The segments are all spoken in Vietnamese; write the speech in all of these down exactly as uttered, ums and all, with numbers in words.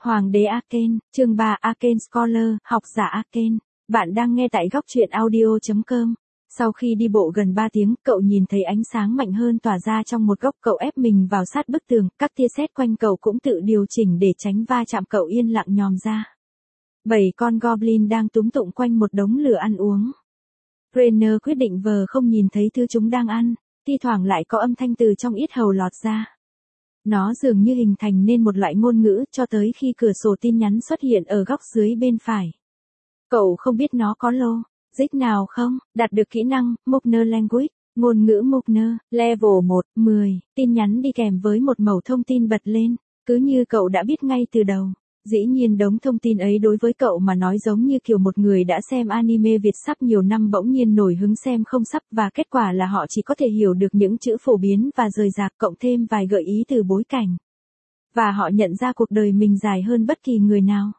Hoàng đế Arcane, chương ba Arcane Scholar, học giả Arcane. Bạn đang nghe tại góc truyện audio chấm com. Sau khi đi bộ gần ba tiếng, cậu nhìn thấy ánh sáng mạnh hơn tỏa ra trong một góc, cậu ép mình vào sát bức tường, các tia sét quanh cậu cũng tự điều chỉnh để tránh va chạm, cậu yên lặng nhòm ra. Bảy con goblin đang túm tụng quanh một đống lửa ăn uống. Rainer quyết định vờ không nhìn thấy thứ chúng đang ăn, thi thoảng lại có âm thanh từ trong yết hầu lọt ra. Nó dường như hình thành nên một loại ngôn ngữ cho tới khi cửa sổ tin nhắn xuất hiện ở góc dưới bên phải. Cậu không biết nó có lô, dịch nào không, đạt được kỹ năng, Movner Language, ngôn ngữ Movner, level một, mười, tin nhắn đi kèm với một mẩu thông tin bật lên, cứ như cậu đã biết ngay từ đầu. Dĩ nhiên đống thông tin ấy đối với cậu mà nói giống như kiểu một người đã xem anime Việt sắp nhiều năm bỗng nhiên nổi hứng xem không sắp, và kết quả là họ chỉ có thể hiểu được những chữ phổ biến và rời rạc, cộng thêm vài gợi ý từ bối cảnh. Và họ nhận ra cuộc đời mình dài hơn bất kỳ người nào.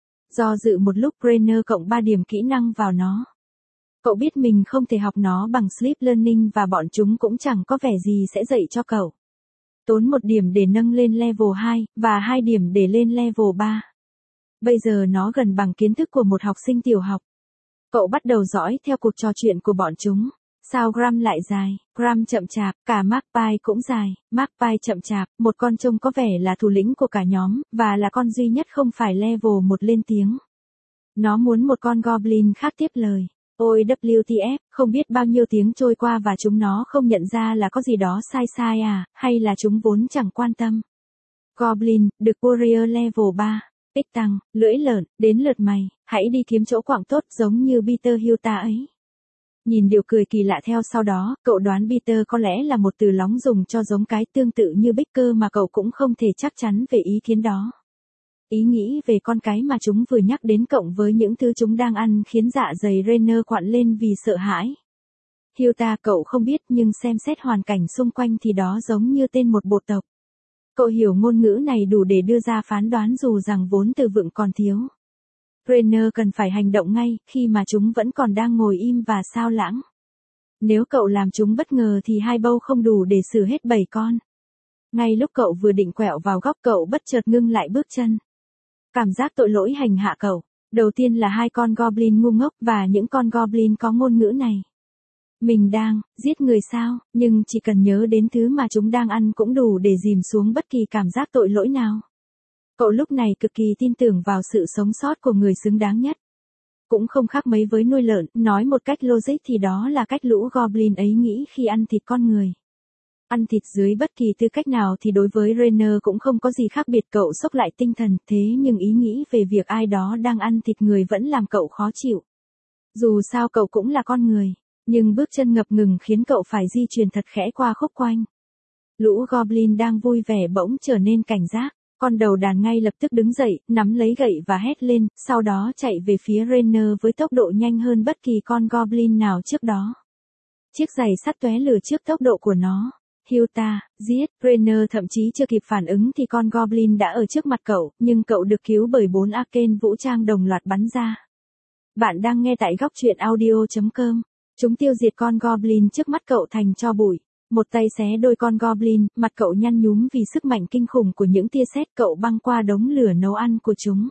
Do dự một lúc, Rainer cộng ba điểm kỹ năng vào nó. Cậu biết mình không thể học nó bằng sleep learning và bọn chúng cũng chẳng có vẻ gì sẽ dạy cho cậu. Tốn một điểm để nâng lên level hai, và hai điểm để lên level ba. Bây giờ nó gần bằng kiến thức của một học sinh tiểu học. Cậu bắt đầu dõi theo cuộc trò chuyện của bọn chúng. Sao Gram lại dài, Gram chậm chạp, cả Magpie cũng dài, Magpie chậm chạp, một con trông có vẻ là thủ lĩnh của cả nhóm, và là con duy nhất không phải level một lên tiếng. Nó muốn một con goblin khác tiếp lời. Ôi W T F, không biết bao nhiêu tiếng trôi qua và chúng nó không nhận ra là có gì đó sai sai à, hay là chúng vốn chẳng quan tâm. Goblin, được Warrior level ba, tích tăng, lưỡi lợn, đến lượt mày, hãy đi kiếm chỗ quạng tốt giống như Peter Hilta ấy. Nhìn điều cười kỳ lạ theo sau đó, cậu đoán Peter có lẽ là một từ lóng dùng cho giống cái tương tự như Baker mà cậu cũng không thể chắc chắn về ý kiến đó. Ý nghĩ về con cái mà chúng vừa nhắc đến cộng với những thứ chúng đang ăn khiến dạ dày Rainer quặn lên vì sợ hãi. Hilta cậu không biết, nhưng xem xét hoàn cảnh xung quanh thì đó giống như tên một bộ tộc. Cậu hiểu ngôn ngữ này đủ để đưa ra phán đoán dù rằng vốn từ vựng còn thiếu. Rainer cần phải hành động ngay khi mà chúng vẫn còn đang ngồi im và sao lãng. Nếu cậu làm chúng bất ngờ thì hai bâu không đủ để xử hết bảy con. Ngay lúc cậu vừa định quẹo vào góc, cậu bất chợt ngưng lại bước chân. Cảm giác tội lỗi hành hạ cậu. Đầu tiên là hai con goblin ngu ngốc và những con goblin có ngôn ngữ này. Mình đang giết người sao, nhưng chỉ cần nhớ đến thứ mà chúng đang ăn cũng đủ để dìm xuống bất kỳ cảm giác tội lỗi nào. Cậu lúc này cực kỳ tin tưởng vào sự sống sót của người xứng đáng nhất. Cũng không khác mấy với nuôi lợn, nói một cách logic thì đó là cách lũ goblin ấy nghĩ khi ăn thịt con người. Ăn thịt dưới bất kỳ tư cách nào thì đối với Rainer cũng không có gì khác biệt, cậu xốc lại tinh thần, thế nhưng ý nghĩ về việc ai đó đang ăn thịt người vẫn làm cậu khó chịu. Dù sao cậu cũng là con người, nhưng bước chân ngập ngừng khiến cậu phải di chuyển thật khẽ qua khúc quanh. Lũ goblin đang vui vẻ bỗng trở nên cảnh giác, con đầu đàn ngay lập tức đứng dậy, nắm lấy gậy và hét lên, sau đó chạy về phía Rainer với tốc độ nhanh hơn bất kỳ con goblin nào trước đó. Chiếc giày sắt tóe lửa trước tốc độ của nó. Hilta, giết, Rainer thậm chí chưa kịp phản ứng thì con goblin đã ở trước mặt cậu, nhưng cậu được cứu bởi bốn Arcane vũ trang đồng loạt bắn ra. Bạn đang nghe tại góc truyện audio chấm com. Chúng tiêu diệt con goblin trước mắt cậu thành tro bụi. Một tay xé đôi con goblin, mặt cậu nhăn nhúm vì sức mạnh kinh khủng của những tia sét, cậu băng qua đống lửa nấu ăn của chúng.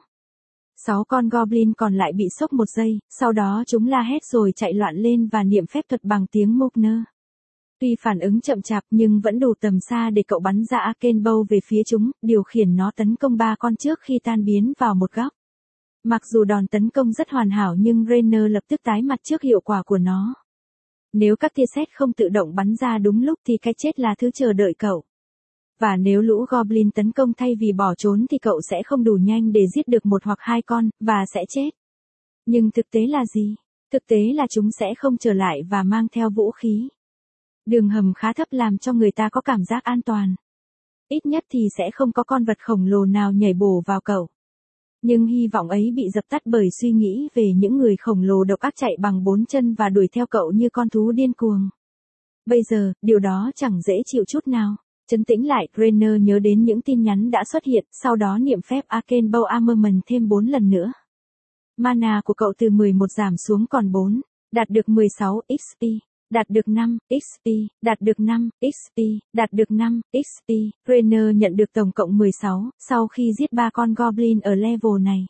Sáu con goblin còn lại bị sốc một giây, sau đó chúng la hét rồi chạy loạn lên và niệm phép thuật bằng tiếng Movner. Tuy phản ứng chậm chạp nhưng vẫn đủ tầm xa để cậu bắn ra Arcane Bow về phía chúng, điều khiển nó tấn công ba con trước khi tan biến vào một góc. Mặc dù đòn tấn công rất hoàn hảo nhưng Rainer lập tức tái mặt trước hiệu quả của nó. Nếu các tia sét không tự động bắn ra đúng lúc thì cái chết là thứ chờ đợi cậu. Và nếu lũ goblin tấn công thay vì bỏ trốn thì cậu sẽ không đủ nhanh để giết được một hoặc hai con, và sẽ chết. Nhưng thực tế là gì? Thực tế là chúng sẽ không trở lại và mang theo vũ khí. Đường hầm khá thấp làm cho người ta có cảm giác an toàn. Ít nhất thì sẽ không có con vật khổng lồ nào nhảy bổ vào cậu. Nhưng hy vọng ấy bị dập tắt bởi suy nghĩ về những người khổng lồ độc ác chạy bằng bốn chân và đuổi theo cậu như con thú điên cuồng. Bây giờ, điều đó chẳng dễ chịu chút nào. Trấn tĩnh lại, Rainer nhớ đến những tin nhắn đã xuất hiện, sau đó niệm phép Arcane Bow Armament thêm bốn lần nữa. Mana của cậu từ mười một giảm xuống còn bốn, đạt được mười sáu ích pê. Đạt được năm x p, đạt được năm x p, đạt được năm x p. Trainer nhận được tổng cộng mười sáu, sau khi giết ba con Goblin ở level này.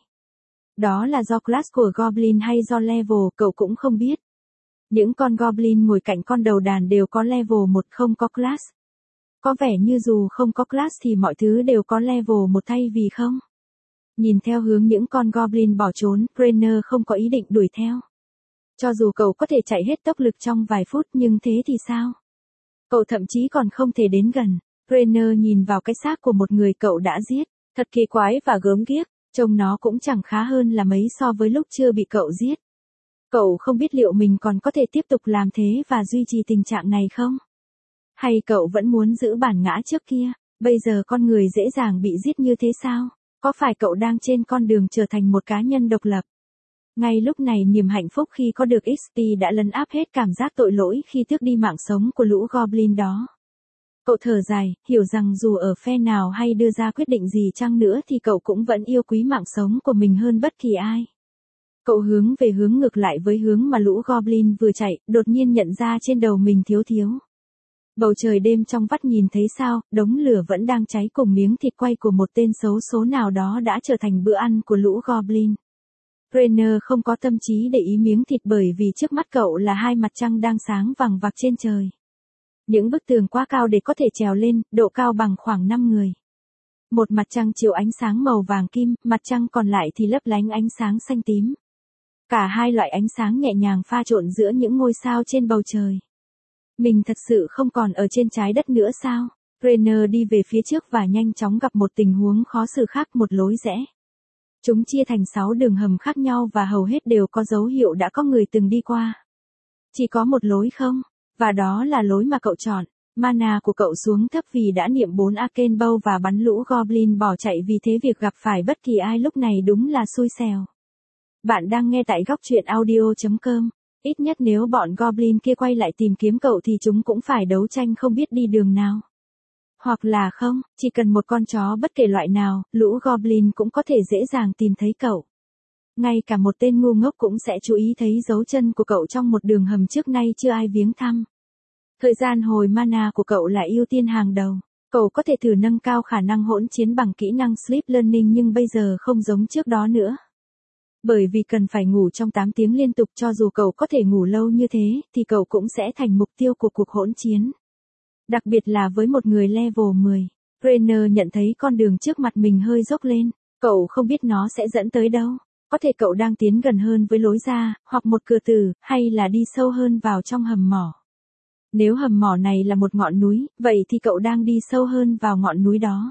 Đó là do class của Goblin hay do level, cậu cũng không biết. Những con Goblin ngồi cạnh con đầu đàn đều có level một, không có class. Có vẻ như dù không có class thì mọi thứ đều có level một thay vì không. Nhìn theo hướng những con Goblin bỏ trốn, Trainer không có ý định đuổi theo. Cho dù cậu có thể chạy hết tốc lực trong vài phút nhưng thế thì sao? Cậu thậm chí còn không thể đến gần. Trainer nhìn vào cái xác của một người cậu đã giết. Thật kỳ quái và gớm ghiếc, trông nó cũng chẳng khá hơn là mấy so với lúc chưa bị cậu giết. Cậu không biết liệu mình còn có thể tiếp tục làm thế và duy trì tình trạng này không? Hay cậu vẫn muốn giữ bản ngã trước kia? Bây giờ con người dễ dàng bị giết như thế sao? Có phải cậu đang trên con đường trở thành một cá nhân độc lập? Ngay lúc này niềm hạnh phúc khi có được ích pê đã lấn áp hết cảm giác tội lỗi khi tước đi mạng sống của lũ Goblin đó. Cậu thở dài, hiểu rằng dù ở phe nào hay đưa ra quyết định gì chăng nữa thì cậu cũng vẫn yêu quý mạng sống của mình hơn bất kỳ ai. Cậu hướng về hướng ngược lại với hướng mà lũ Goblin vừa chạy, đột nhiên nhận ra trên đầu mình thiếu thiếu. Bầu trời đêm trong vắt nhìn thấy sao, đống lửa vẫn đang cháy cùng miếng thịt quay của một tên xấu số nào đó đã trở thành bữa ăn của lũ Goblin. Trainer không có tâm trí để ý miếng thịt bởi vì trước mắt cậu là hai mặt trăng đang sáng vằng vặc trên trời. Những bức tường quá cao để có thể trèo lên, độ cao bằng khoảng năm người. Một mặt trăng chiếu ánh sáng màu vàng kim, mặt trăng còn lại thì lấp lánh ánh sáng xanh tím. Cả hai loại ánh sáng nhẹ nhàng pha trộn giữa những ngôi sao trên bầu trời. Mình thật sự không còn ở trên trái đất nữa sao? Trainer đi về phía trước và nhanh chóng gặp một tình huống khó xử khác, một lối rẽ. Chúng chia thành sáu đường hầm khác nhau và hầu hết đều có dấu hiệu đã có người từng đi qua. Chỉ có một lối không? Và đó là lối mà cậu chọn. Mana của cậu xuống thấp vì đã niệm bốn Arcane Bow và bắn lũ Goblin bỏ chạy, vì thế việc gặp phải bất kỳ ai lúc này đúng là xui xẻo. Bạn đang nghe tại góc truyện audio chấm com. Ít nhất nếu bọn Goblin kia quay lại tìm kiếm cậu thì chúng cũng phải đấu tranh không biết đi đường nào. Hoặc là không, chỉ cần một con chó bất kể loại nào, lũ Goblin cũng có thể dễ dàng tìm thấy cậu. Ngay cả một tên ngu ngốc cũng sẽ chú ý thấy dấu chân của cậu trong một đường hầm trước nay chưa ai viếng thăm. Thời gian hồi mana của cậu là ưu tiên hàng đầu. Cậu có thể thử nâng cao khả năng hỗn chiến bằng kỹ năng Sleep Learning nhưng bây giờ không giống trước đó nữa. Bởi vì cần phải ngủ trong tám tiếng liên tục, cho dù cậu có thể ngủ lâu như thế, thì cậu cũng sẽ thành mục tiêu của cuộc hỗn chiến. Đặc biệt là với một người level mười. Trainer nhận thấy con đường trước mặt mình hơi dốc lên. Cậu không biết nó sẽ dẫn tới đâu. Có thể cậu đang tiến gần hơn với lối ra, hoặc một cửa tử, hay là đi sâu hơn vào trong hầm mỏ. Nếu hầm mỏ này là một ngọn núi, vậy thì cậu đang đi sâu hơn vào ngọn núi đó.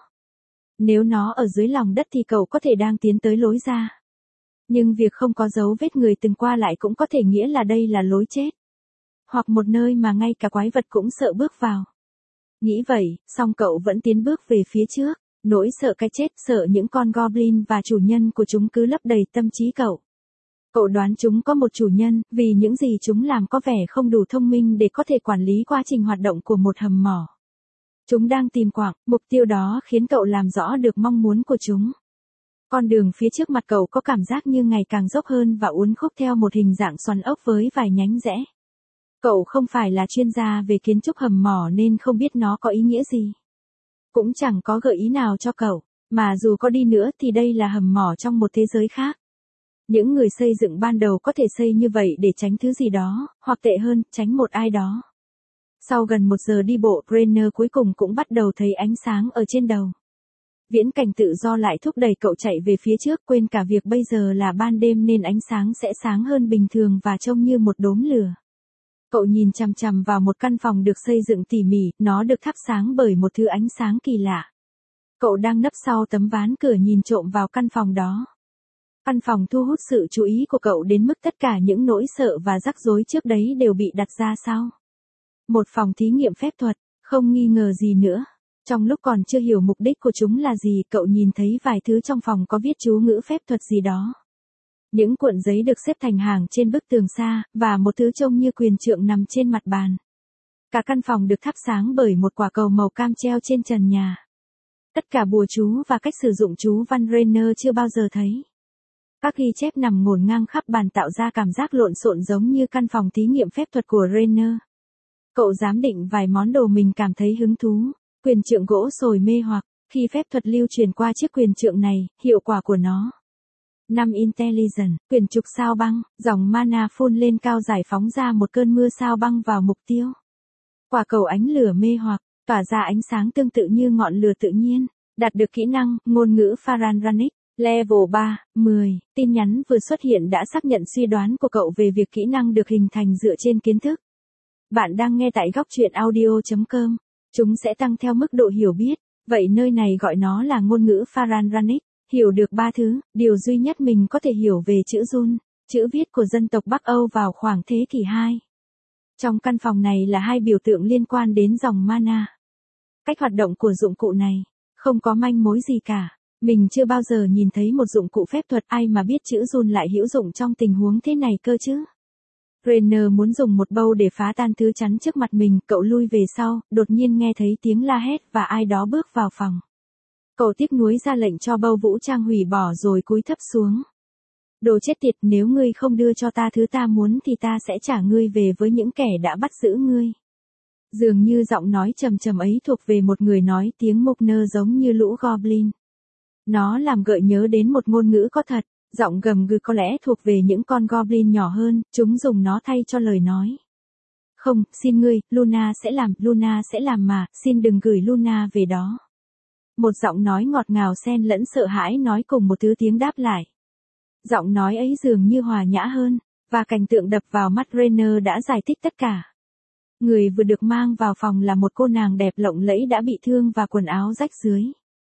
Nếu nó ở dưới lòng đất thì cậu có thể đang tiến tới lối ra. Nhưng việc không có dấu vết người từng qua lại cũng có thể nghĩa là đây là lối chết. Hoặc một nơi mà ngay cả quái vật cũng sợ bước vào. Nghĩ vậy, song cậu vẫn tiến bước về phía trước. Nỗi sợ cái chết, sợ những con Goblin và chủ nhân của chúng cứ lấp đầy tâm trí cậu. Cậu đoán chúng có một chủ nhân, vì những gì chúng làm có vẻ không đủ thông minh để có thể quản lý quá trình hoạt động của một hầm mỏ. Chúng đang tìm quạng, mục tiêu đó khiến cậu làm rõ được mong muốn của chúng. Con đường phía trước mặt cậu có cảm giác như ngày càng dốc hơn và uốn khúc theo một hình dạng xoắn ốc với vài nhánh rẽ. Cậu không phải là chuyên gia về kiến trúc hầm mỏ nên không biết nó có ý nghĩa gì. Cũng chẳng có gợi ý nào cho cậu, mà dù có đi nữa thì đây là hầm mỏ trong một thế giới khác. Những người xây dựng ban đầu có thể xây như vậy để tránh thứ gì đó, hoặc tệ hơn, tránh một ai đó. Sau gần một giờ đi bộ, Trainer cuối cùng cũng bắt đầu thấy ánh sáng ở trên đầu. Viễn cảnh tự do lại thúc đẩy cậu chạy về phía trước, quên cả việc bây giờ là ban đêm nên ánh sáng sẽ sáng hơn bình thường và trông như một đốm lửa. Cậu nhìn chằm chằm vào một căn phòng được xây dựng tỉ mỉ, nó được thắp sáng bởi một thứ ánh sáng kỳ lạ. Cậu đang nấp sau tấm ván cửa nhìn trộm vào căn phòng đó. Căn phòng thu hút sự chú ý của cậu đến mức tất cả những nỗi sợ và rắc rối trước đấy đều bị đặt ra sau. Một phòng thí nghiệm phép thuật, không nghi ngờ gì nữa. Trong lúc còn chưa hiểu mục đích của chúng là gì, cậu nhìn thấy vài thứ trong phòng có viết chú ngữ phép thuật gì đó. Những cuộn giấy được xếp thành hàng trên bức tường xa, và một thứ trông như quyền trượng nằm trên mặt bàn. Cả căn phòng được thắp sáng bởi một quả cầu màu cam treo trên trần nhà. Tất cả bùa chú và cách sử dụng chú văn Trainer chưa bao giờ thấy. Các ghi chép nằm ngổn ngang khắp bàn tạo ra cảm giác lộn xộn giống như căn phòng thí nghiệm phép thuật của Trainer. Cậu giám định vài món đồ mình cảm thấy hứng thú. Quyền trượng gỗ sồi mê hoặc, khi phép thuật lưu truyền qua chiếc quyền trượng này, hiệu quả của nó. năm Intelligence, quyền trục sao băng, dòng mana phun lên cao giải phóng ra một cơn mưa sao băng vào mục tiêu. Quả cầu ánh lửa mê hoặc, tỏa ra ánh sáng tương tự như ngọn lửa tự nhiên. Đạt được kỹ năng, ngôn ngữ Pharanranic, level ba, mười, tin nhắn vừa xuất hiện đã xác nhận suy đoán của cậu về việc kỹ năng được hình thành dựa trên kiến thức. Bạn đang nghe tại góc truyện audio chấm com. Chúng sẽ tăng theo mức độ hiểu biết, vậy nơi này gọi nó là ngôn ngữ Pharanranic. Hiểu được ba thứ, điều duy nhất mình có thể hiểu về chữ run, chữ viết của dân tộc Bắc Âu vào khoảng thế kỷ hai. Trong căn phòng này là hai biểu tượng liên quan đến dòng mana. Cách hoạt động của dụng cụ này, không có manh mối gì cả. Mình chưa bao giờ nhìn thấy một dụng cụ phép thuật ai mà biết chữ run lại hữu dụng trong tình huống thế này cơ chứ. Renner muốn dùng một bâu để phá tan thứ chắn trước mặt mình, cậu lui về sau, đột nhiên nghe thấy tiếng la hét và ai đó bước vào phòng. Cậu tiếc nuối ra lệnh cho bâu vũ trang hủy bỏ rồi cúi thấp xuống. Đồ chết tiệt, nếu ngươi không đưa cho ta thứ ta muốn thì ta sẽ trả ngươi về với những kẻ đã bắt giữ ngươi. Dường như giọng nói trầm trầm ấy thuộc về một người nói tiếng mục nơ giống như lũ goblin. Nó làm gợi nhớ đến một ngôn ngữ có thật, giọng gầm gừ có lẽ thuộc về những con goblin nhỏ hơn, chúng dùng nó thay cho lời nói. Không, xin ngươi, Luna sẽ làm, Luna sẽ làm mà, xin đừng gửi Luna về đó. Một giọng nói ngọt ngào xen lẫn sợ hãi nói cùng một thứ tiếng đáp lại. Giọng nói ấy dường như hòa nhã hơn, và cảnh tượng đập vào mắt Renner đã giải thích tất cả. Người vừa được mang vào phòng là một cô nàng đẹp lộng lẫy đã bị thương và quần áo rách dưới.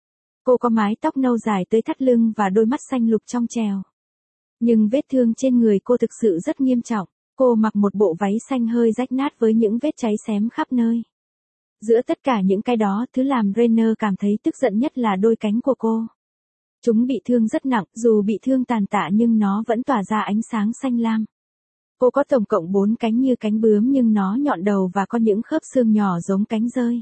Cô có mái tóc nâu dài tới thắt lưng và đôi mắt xanh lục trong trèo. Nhưng vết thương trên người cô thực sự rất nghiêm trọng, cô mặc một bộ váy xanh hơi rách nát với những vết cháy xém khắp nơi. Giữa tất cả những cái đó, thứ làm Renner cảm thấy tức giận nhất là đôi cánh của cô. Chúng bị thương rất nặng, dù bị thương tàn tạ nhưng nó vẫn tỏa ra ánh sáng xanh lam. Cô có tổng cộng bốn cánh như cánh bướm nhưng nó nhọn đầu và có những khớp xương nhỏ giống cánh rơi.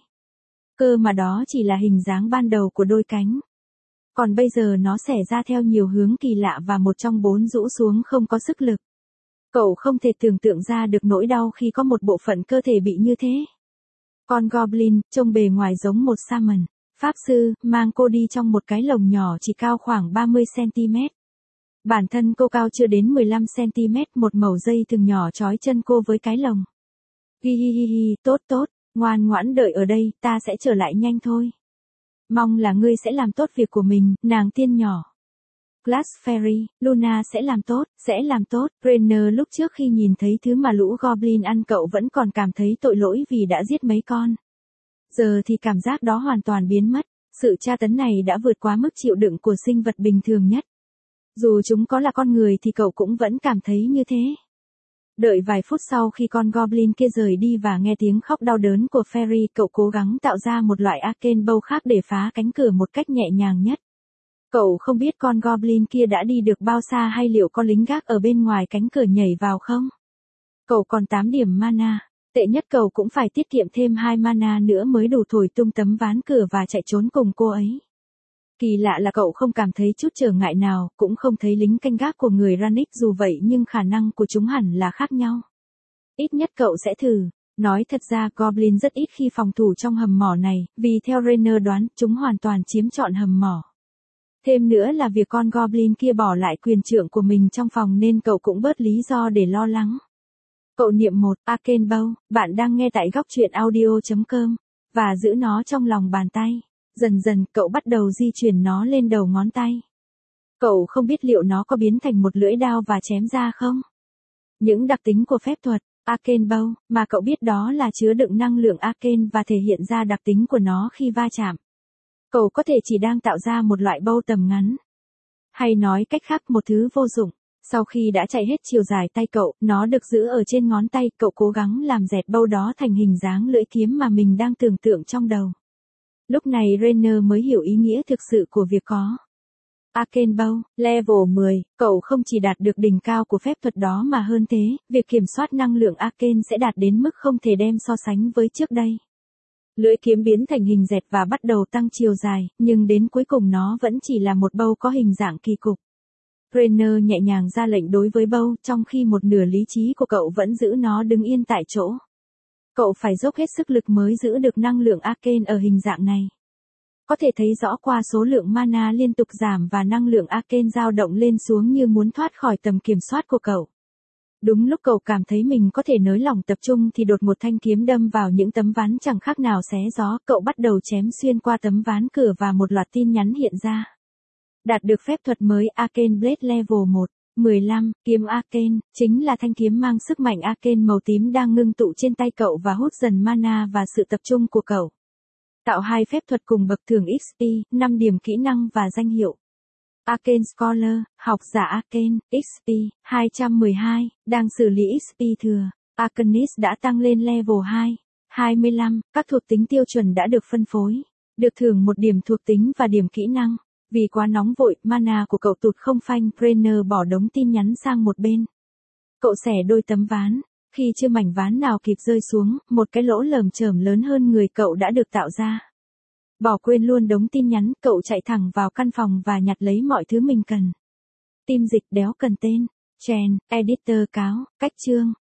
Cơ mà đó chỉ là hình dáng ban đầu của đôi cánh. Còn bây giờ nó xẻ ra theo nhiều hướng kỳ lạ và một trong bốn rũ xuống không có sức lực. Cậu không thể tưởng tượng ra được nỗi đau khi có một bộ phận cơ thể bị như thế. Con goblin, trông bề ngoài giống một shaman, pháp sư, mang cô đi trong một cái lồng nhỏ chỉ cao khoảng ba mươi xăng-ti-mét. Bản thân cô cao chưa đến mười lăm xăng-ti-mét, một mẩu dây thừng nhỏ trói chân cô với cái lồng. Hi hi hi hi, tốt tốt, ngoan ngoãn đợi ở đây, ta sẽ trở lại nhanh thôi. Mong là ngươi sẽ làm tốt việc của mình, nàng tiên nhỏ. Glass Fairy, Luna sẽ làm tốt, sẽ làm tốt. Renner lúc trước khi nhìn thấy thứ mà lũ goblin ăn cậu vẫn còn cảm thấy tội lỗi vì đã giết mấy con. Giờ thì cảm giác đó hoàn toàn biến mất, sự tra tấn này đã vượt quá mức chịu đựng của sinh vật bình thường nhất. Dù chúng có là con người thì cậu cũng vẫn cảm thấy như thế. Đợi vài phút sau khi con goblin kia rời đi và nghe tiếng khóc đau đớn của Fairy, cậu cố gắng tạo ra một loại arcane bow khác để phá cánh cửa một cách nhẹ nhàng nhất. Cậu không biết con goblin kia đã đi được bao xa hay liệu có lính gác ở bên ngoài cánh cửa nhảy vào không. Cậu còn tám điểm mana, tệ nhất cậu cũng phải tiết kiệm thêm hai mana nữa mới đủ thổi tung tấm ván cửa và chạy trốn cùng cô ấy. Kỳ lạ là cậu không cảm thấy chút trở ngại nào, cũng không thấy lính canh gác của người Ranick dù vậy nhưng khả năng của chúng hẳn là khác nhau. Ít nhất cậu sẽ thử. Nói thật ra Goblin rất ít khi phòng thủ trong hầm mỏ này, vì theo Renner đoán, chúng hoàn toàn chiếm trọn hầm mỏ. Thêm nữa là việc con Goblin kia bỏ lại quyền trượng của mình trong phòng nên cậu cũng bớt lý do để lo lắng. Cậu niệm một, Arcane Bow, bạn đang nghe tại góc truyện audio chấm com, và giữ nó trong lòng bàn tay. Dần dần, cậu bắt đầu di chuyển nó lên đầu ngón tay. Cậu không biết liệu nó có biến thành một lưỡi đao và chém ra không? Những đặc tính của phép thuật, Arcane Bow, mà cậu biết đó là chứa đựng năng lượng Arcane và thể hiện ra đặc tính của nó khi va chạm. Cậu có thể chỉ đang tạo ra một loại bow tầm ngắn. Hay nói cách khác, một thứ vô dụng. Sau khi đã chạy hết chiều dài tay cậu, nó được giữ ở trên ngón tay, cậu cố gắng làm dẹt bow đó thành hình dáng lưỡi kiếm mà mình đang tưởng tượng trong đầu. Lúc này Renner mới hiểu ý nghĩa thực sự của việc có Arcane Bow, level mười, cậu không chỉ đạt được đỉnh cao của phép thuật đó mà hơn thế, việc kiểm soát năng lượng Arcane sẽ đạt đến mức không thể đem so sánh với trước đây. Lưỡi kiếm biến thành hình dẹt và bắt đầu tăng chiều dài, nhưng đến cuối cùng nó vẫn chỉ là một bow có hình dạng kỳ cục. Renner nhẹ nhàng ra lệnh đối với bow, trong khi một nửa lý trí của cậu vẫn giữ nó đứng yên tại chỗ. Cậu phải dốc hết sức lực mới giữ được năng lượng Arcane ở hình dạng này. Có thể thấy rõ qua số lượng mana liên tục giảm và năng lượng Arcane dao động lên xuống như muốn thoát khỏi tầm kiểm soát của cậu. Đúng lúc cậu cảm thấy mình có thể nới lỏng tập trung thì đột một thanh kiếm đâm vào những tấm ván chẳng khác nào xé gió, cậu bắt đầu chém xuyên qua tấm ván cửa và một loạt tin nhắn hiện ra. Đạt được phép thuật mới Arcane Blade Level một. mười lăm, kiếm Arcane, chính là thanh kiếm mang sức mạnh Arcane màu tím đang ngưng tụ trên tay cậu và hút dần mana và sự tập trung của cậu. Tạo hai phép thuật cùng bậc thưởng ích pê, năm điểm kỹ năng và danh hiệu. Arcane Scholar, học giả Arcane, ích pê, hai trăm mười hai, đang xử lý ích pê thừa. Arcanist đã tăng lên level hai. hai mươi lăm, các thuộc tính tiêu chuẩn đã được phân phối. Được thưởng một điểm thuộc tính và điểm kỹ năng. Vì quá nóng vội, mana của cậu tụt không phanh, Brenner bỏ đống tin nhắn sang một bên. Cậu xẻ đôi tấm ván. Khi chưa mảnh ván nào kịp rơi xuống, một cái lỗ lởm chởm lớn hơn người cậu đã được tạo ra. Bỏ quên luôn đống tin nhắn, cậu chạy thẳng vào căn phòng và nhặt lấy mọi thứ mình cần. Tim dịch đéo cần tên. Chen, editor cáo, cách chương.